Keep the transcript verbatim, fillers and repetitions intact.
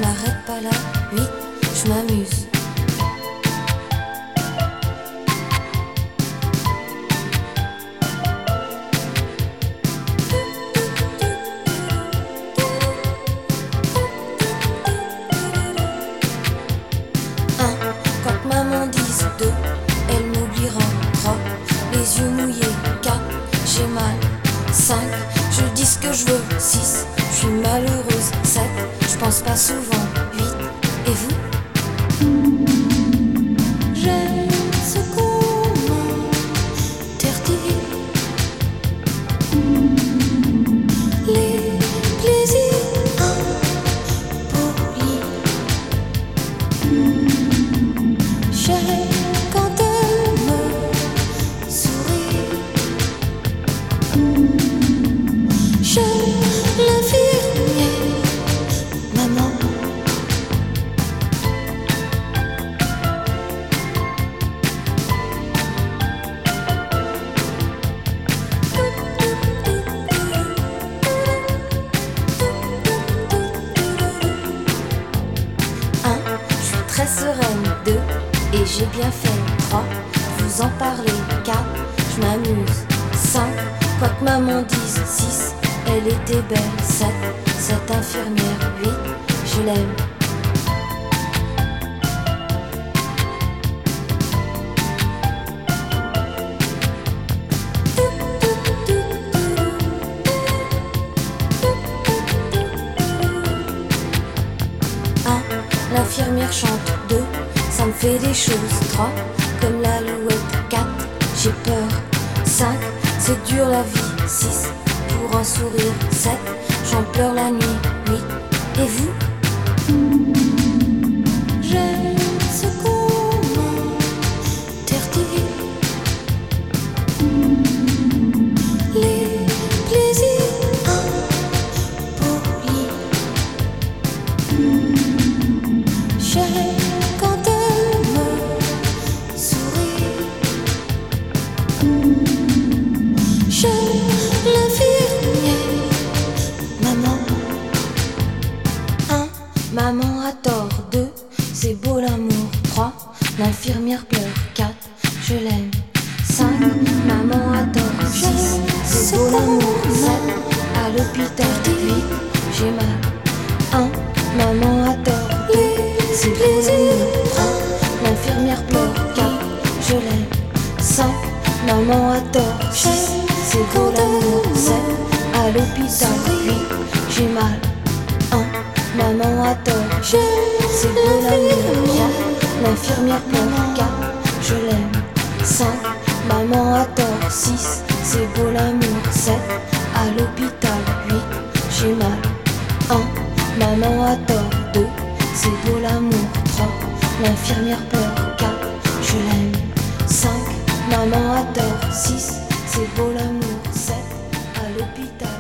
m'arrête pas là. Huit, je m'amuse. Un, quand maman dise deux, elle m'oubliera. Trois, les yeux mouillés. Quatre, j'ai mal. Cinq, je dis ce que je veux. Six, je suis malheureuse. Sept, je pense pas souvent. Huit, et vous? J'aime ce qu'on m'interdit, les plaisirs impolis. J'aime quand elle me sourit. J'aime l'infirmière, maman. Un, je suis très sereine. Deux, et j'ai bien fait. Trois, vous en parlez. Quatre, je m'amuse. Cinq, quoi que maman dise. Six, elle était belle. Sept, cette infirmière. Huit, je l'aime. Un, l'infirmière chante. Deux, ça me fait des choses. Trois, comme l'alouette. Quatre, j'ai peur. Cinq, c'est dur la vie. Six, pour un sourire. Sept, j'en pleure la nuit. Huit, et vous? J'aime ce qu'on m'interdit, les plaisirs impolis. J'aime quand elle me sourit. J'aime l'infirmière, maman. Un, maman a tort. Deux, c'est beau l'amour. Trois, l'infirmière pleure. Quatre, je l'aime. Cinq, maman a tort. Six, c'est beau l'amour. Sept, à l'hôpital. Huit, j'ai mal. Un, maman a tort. Deux, c'est beau l'amour. Trois, l'infirmière pleure. Quatre, je l'aime. Cinq, maman a tort. Six, c'est beau l'amour. Sept, à l'hôpital. Huit, j'ai mal. Un, maman a tort. C'est beau l'amour. Trois, l'infirmière pleure. Quatre, je l'aime. Cinq, maman a tort. Six, c'est beau l'amour. Sept, à l'hôpital. Huit, j'ai mal. Un, maman a tort. Deux, c'est beau l'amour. Trois, l'infirmière pleure. Quatre, je l'aime. Cinq, maman a tort. Six, c'est beau l'amour. Sept, à l'hôpital.